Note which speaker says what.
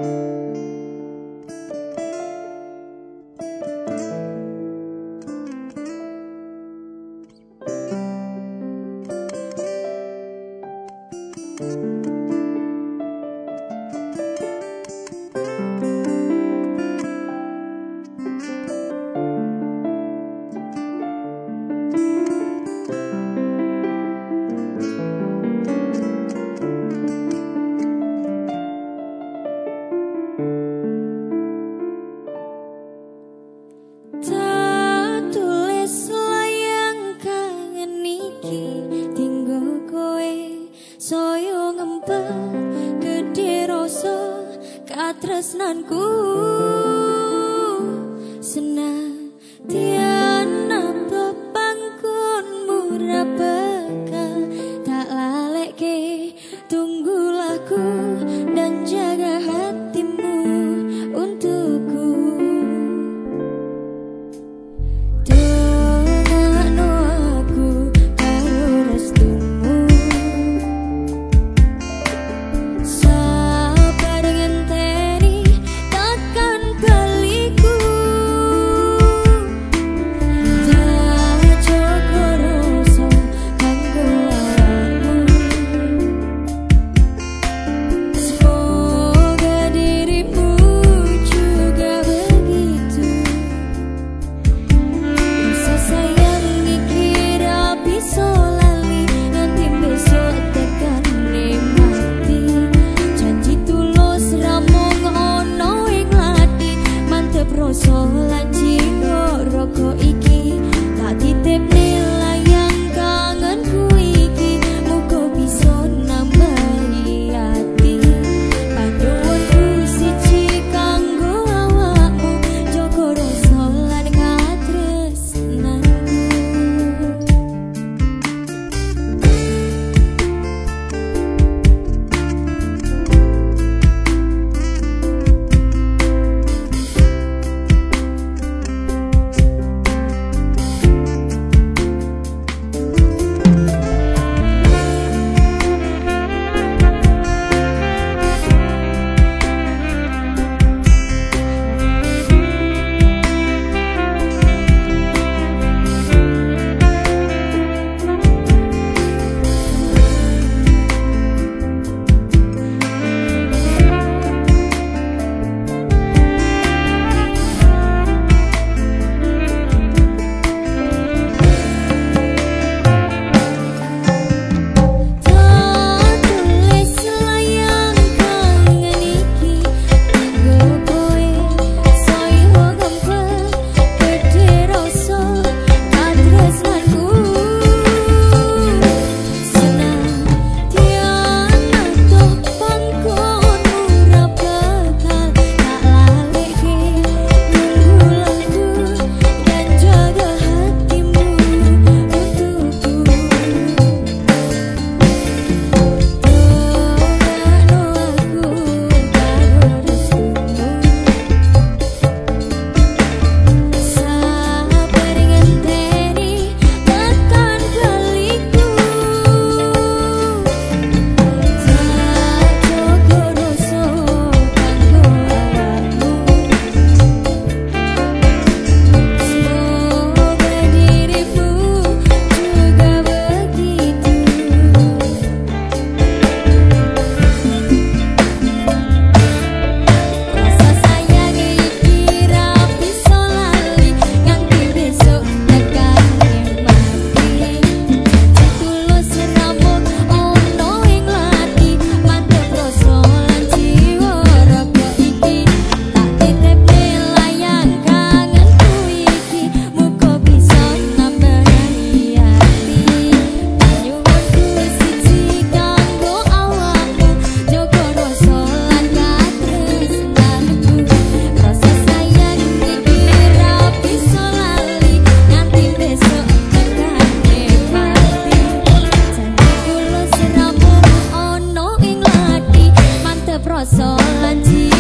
Speaker 1: Tresnanku senadyan apa panggonmu ra bakal tak lalekke. Tunggulah ku dan jaga hatimu untukku. Dongakno aku karo restumu, sabar ngenteni takkan baliku. Tak joko rasa kanggo awakmu. Semoga dirimu juga begitu. Rasa sayang iki ra bisa lali nganti besok tekan mati. Janji tulus ra mung ono ing ati, mantep rasa lan jiwa raga iki. Tak titipne layang kangenku iki, muga bisa nambahi ati. Panduanku siji kanggo awakmu, jaga rasa lan katresnanku. Rasa lan